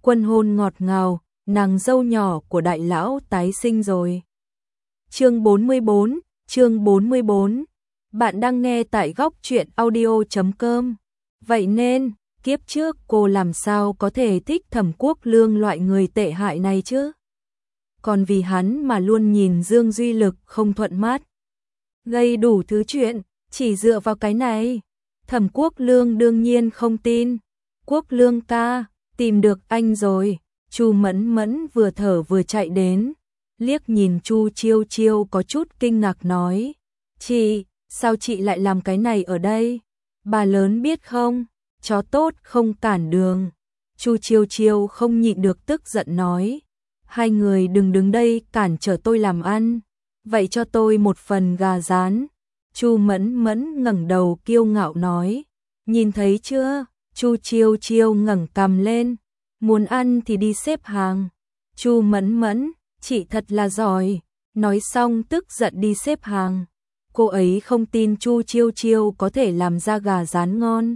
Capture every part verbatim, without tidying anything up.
Quân hôn ngọt ngào, nàng dâu nhỏ của đại lão tái sinh rồi. Chương bốn mươi bốn, chương bốn mươi bốn. Bạn đang nghe tại góc truyện audio chấm com. Vậy nên, kiếp trước cô làm sao có thể thích Thẩm Quốc Lương loại người tệ hại này chứ? Còn vì hắn mà luôn nhìn Dương Duy Lực không thuận mắt. Gây đủ thứ chuyện, chỉ dựa vào cái này. Thẩm Quốc Lương đương nhiên không tin. Quốc Lương ca, tìm được anh rồi. Chu Mẫn Mẫn vừa thở vừa chạy đến, liếc nhìn Chu Chiêu Chiêu có chút kinh ngạc nói: "Chị, sao chị lại làm cái này ở đây? Bà lớn biết không, chó tốt không cản đường." Chu Chiêu Chiêu không nhịn được tức giận nói: "Hai người đừng đứng đây cản trở tôi làm ăn, vậy cho tôi một phần gà rán." Chu Mẫn Mẫn ngẩng đầu kiêu ngạo nói: "Nhìn thấy chưa?" Chu Chiêu Chiêu ngẩng cằm lên: "Muốn ăn thì đi xếp hàng." Chu Mẫn Mẫn, chị thật là giỏi. Nói xong tức giận đi xếp hàng. Cô ấy không tin Chu Chiêu Chiêu có thể làm ra gà rán ngon.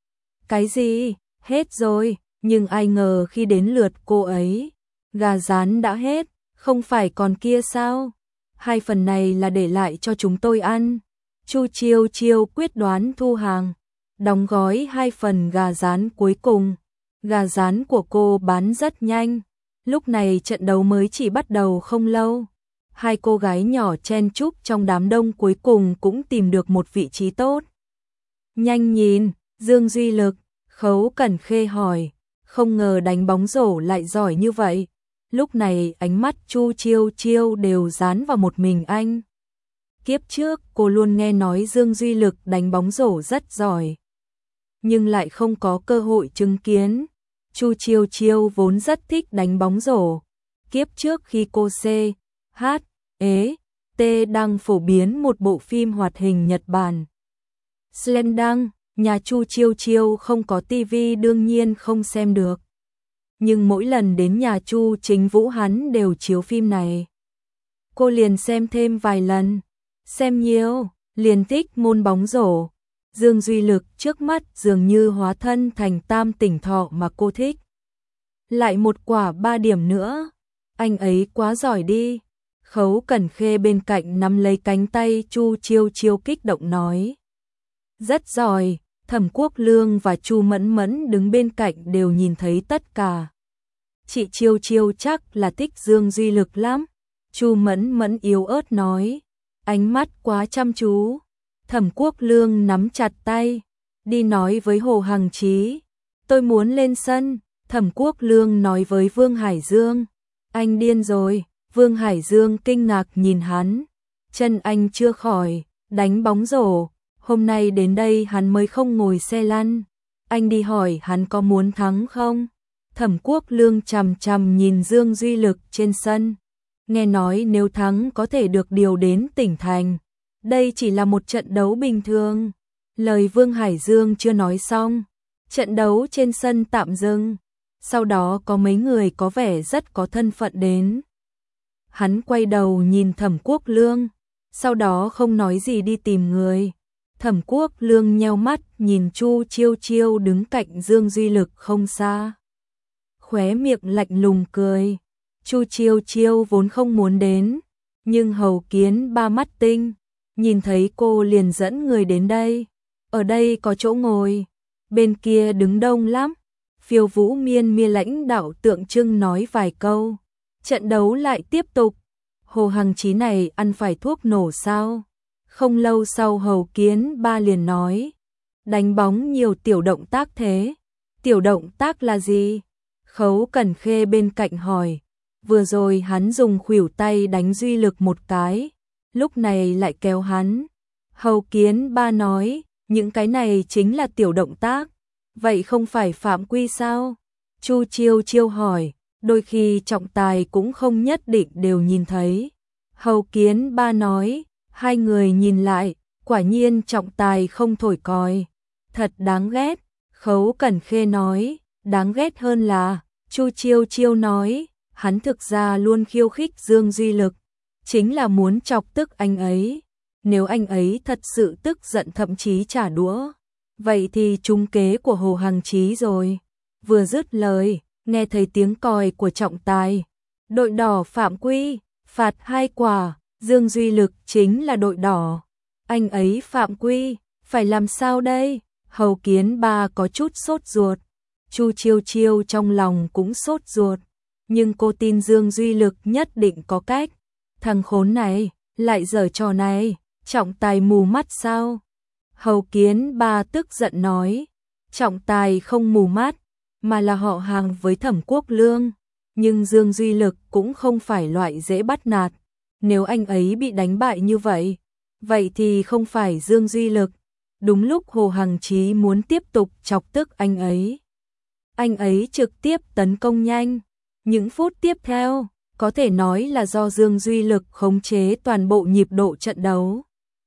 Cái gì? Hết rồi. Nhưng ai ngờ khi đến lượt cô ấy, gà rán đã hết, không phải còn kia sao? Hai phần này là để lại cho chúng tôi ăn. Chu Chiêu Chiêu quyết đoán thu hàng, đóng gói hai phần gà rán cuối cùng. Gà rán của cô bán rất nhanh. Lúc này trận đấu mới chỉ bắt đầu không lâu. Hai cô gái nhỏ chen chúc trong đám đông cuối cùng cũng tìm được một vị trí tốt. Nhanh nhìn, Dương Duy Lực, Khấu Cẩn Khê hỏi, không ngờ đánh bóng rổ lại giỏi như vậy. Lúc này ánh mắt Chu Chiêu Chiêu đều dán vào một mình anh. Kiếp trước cô luôn nghe nói Dương Duy Lực đánh bóng rổ rất giỏi, nhưng lại không có cơ hội chứng kiến. Chu Chiêu Chiêu vốn rất thích đánh bóng rổ. Kiếp trước khi cô C, H, E, T đang phổ biến một bộ phim hoạt hình Nhật Bản, Slendang, nhà Chu Chiêu Chiêu không có tivi đương nhiên không xem được. Nhưng mỗi lần đến nhà Chu Chính Vũ hắn đều chiếu phim này. Cô liền xem thêm vài lần, xem nhiều, liền thích môn bóng rổ. Dương Duy Lực trước mắt dường như hóa thân thành tam tỉnh thọ mà cô thích. Lại một quả ba điểm nữa, anh ấy quá giỏi đi. Khấu Cẩn Khê bên cạnh nắm lấy cánh tay Chu Chiêu Chiêu kích động nói. Rất giỏi. Thẩm Quốc Lương và Chu Mẫn Mẫn đứng bên cạnh đều nhìn thấy tất cả. Chị Chiêu Chiêu chắc là thích Dương Duy Lực lắm. Chu Mẫn Mẫn yếu ớt nói, ánh mắt quá chăm chú. Thẩm Quốc Lương nắm chặt tay, đi nói với Hồ Hằng Chí, tôi muốn lên sân. Thẩm Quốc Lương nói với Vương Hải Dương, anh điên rồi. Vương Hải Dương kinh ngạc nhìn hắn, chân anh chưa khỏi, đánh bóng rổ. Hôm nay đến đây hắn mới không ngồi xe lăn. Anh đi hỏi hắn có muốn thắng không? Thẩm Quốc Lương chằm chằm nhìn Dương Duy Lực trên sân. Nghe nói nếu thắng có thể được điều đến tỉnh thành. Đây chỉ là một trận đấu bình thường. Lời Vương Hải Dương chưa nói xong, trận đấu trên sân tạm dừng. Sau đó có mấy người có vẻ rất có thân phận đến. Hắn quay đầu nhìn Thẩm Quốc Lương, sau đó không nói gì đi tìm người. Thẩm Quốc Lương nheo mắt nhìn Chu Chiêu Chiêu đứng cạnh Dương Duy Lực không xa, khóe miệng lạnh lùng cười. Chu Chiêu Chiêu vốn không muốn đến, nhưng Hầu Kiến ba mắt tinh, nhìn thấy cô liền dẫn người đến đây. Ở đây có chỗ ngồi, bên kia đứng đông lắm. Phiêu Vũ Miên Miên lãnh đạo tượng trưng nói vài câu. Trận đấu lại tiếp tục. Hồ Hằng Chí này ăn phải thuốc nổ sao? Không lâu sau Hầu Kiến ba liền nói, đánh bóng nhiều tiểu động tác thế. Tiểu động tác là gì? Khấu Cẩn Khê bên cạnh hỏi. Vừa rồi hắn dùng khuỷu tay đánh Duy Lực một cái, lúc này lại kéo hắn. Hầu Kiến ba nói, những cái này chính là tiểu động tác. Vậy không phải phạm quy sao? Chu Chiêu Chiêu hỏi, đôi khi trọng tài cũng không nhất định đều nhìn thấy. Hầu Kiến ba nói, hai người nhìn lại, quả nhiên trọng tài không thổi còi. Thật đáng ghét. Khấu Cẩn Khê nói, đáng ghét hơn là, Chu Chiêu Chiêu nói, hắn thực ra luôn khiêu khích Dương Duy Lực, chính là muốn chọc tức anh ấy. Nếu anh ấy thật sự tức giận thậm chí trả đũa, vậy thì trúng kế của Hồ Hằng Chí rồi. Vừa dứt lời, nghe thấy tiếng còi của trọng tài. Đội đỏ phạm quy, phạt hai quả, Dương Duy Lực chính là đội đỏ. Anh ấy phạm quy, phải làm sao đây? Hầu Kiến Ba có chút sốt ruột. Chu Chiêu Chiêu trong lòng cũng sốt ruột. Nhưng cô tin Dương Duy Lực nhất định có cách. Thằng khốn này, lại giở trò này, trọng tài mù mắt sao? Hầu Kiến Ba tức giận nói. Trọng tài không mù mắt, mà là họ hàng với Thẩm Quốc Lương. Nhưng Dương Duy Lực cũng không phải loại dễ bắt nạt. Nếu anh ấy bị đánh bại như vậy, vậy thì không phải Dương Duy Lực. Đúng lúc Hồ Hằng Chí muốn tiếp tục chọc tức anh ấy. Anh ấy trực tiếp tấn công nhanh. Những phút tiếp theo, có thể nói là do Dương Duy Lực khống chế toàn bộ nhịp độ trận đấu.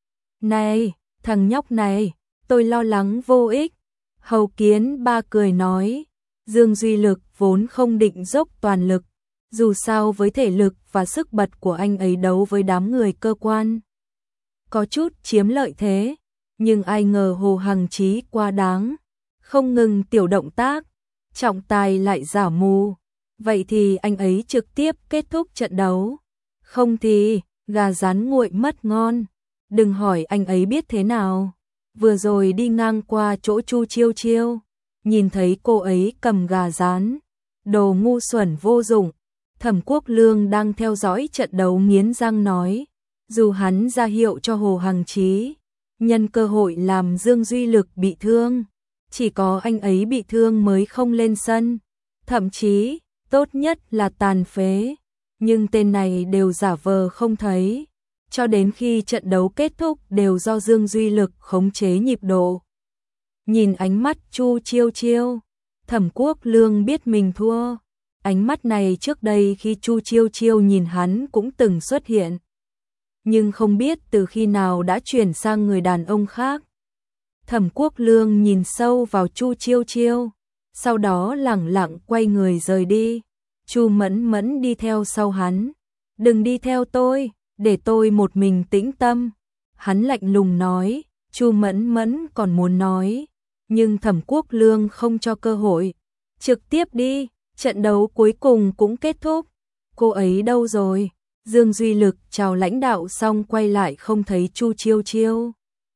Này, thằng nhóc này, tôi lo lắng vô ích. Hầu Kiến Ba cười nói, Dương Duy Lực vốn không định dốc toàn lực. Dù sao với thể lực và sức bật của anh ấy đấu với đám người cơ quan, có chút chiếm lợi thế. Nhưng ai ngờ Hồ Hằng Chí quá đáng, không ngừng tiểu động tác, trọng tài lại giả mù. Vậy thì anh ấy trực tiếp kết thúc trận đấu. Không thì, gà rán nguội mất ngon. Đừng hỏi anh ấy biết thế nào. Vừa rồi đi ngang qua chỗ Chu Chiêu Chiêu, nhìn thấy cô ấy cầm gà rán. Đồ ngu xuẩn vô dụng. Thẩm Quốc Lương đang theo dõi trận đấu nghiến răng nói. Dù hắn ra hiệu cho Hồ Hằng Chí, nhân cơ hội làm Dương Duy Lực bị thương. Chỉ có anh ấy bị thương mới không lên sân. Thậm chí, tốt nhất là tàn phế. Nhưng tên này đều giả vờ không thấy. Cho đến khi trận đấu kết thúc đều do Dương Duy Lực khống chế nhịp độ. Nhìn ánh mắt Chu Chiêu Chiêu, Thẩm Quốc Lương biết mình thua. Ánh mắt này trước đây khi Chu Chiêu Chiêu nhìn hắn cũng từng xuất hiện. Nhưng không biết từ khi nào đã chuyển sang người đàn ông khác. Thẩm Quốc Lương nhìn sâu vào Chu Chiêu Chiêu, sau đó lẳng lặng quay người rời đi. Chu Mẫn Mẫn đi theo sau hắn. Đừng đi theo tôi, để tôi một mình tĩnh tâm. Hắn lạnh lùng nói. Chu Mẫn Mẫn còn muốn nói, nhưng Thẩm Quốc Lương không cho cơ hội. Trực tiếp đi, trận đấu cuối cùng cũng kết thúc. Cô ấy đâu rồi? Dương Duy Lực chào lãnh đạo xong quay lại không thấy Chu Chiêu Chiêu.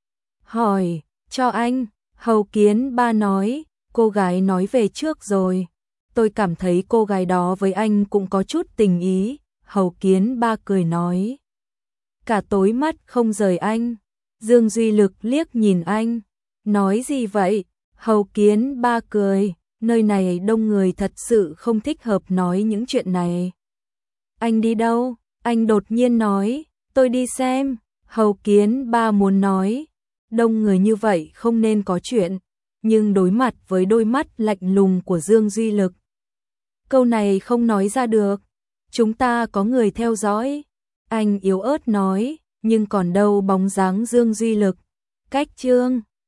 Hỏi, cho anh, Hầu Kiến Ba nói, cô gái nói về trước rồi. Tôi cảm thấy cô gái đó với anh cũng có chút tình ý. Hầu Kiến Ba cười nói. Cả tối mắt không rời anh. Dương Duy Lực liếc nhìn anh. Nói gì vậy? Hầu Kiến Ba cười. Nơi này đông người thật sự không thích hợp nói những chuyện này. Anh đi đâu? Anh đột nhiên nói. Tôi đi xem. Hầu Kiến Ba muốn nói. Đông người như vậy không nên có chuyện. Nhưng đối mặt với đôi mắt lạnh lùng của Dương Duy Lực, câu này không nói ra được. Chúng ta có người theo dõi. Anh yếu ớt nói. Nhưng còn đâu bóng dáng Dương Duy Lực. Cách Trương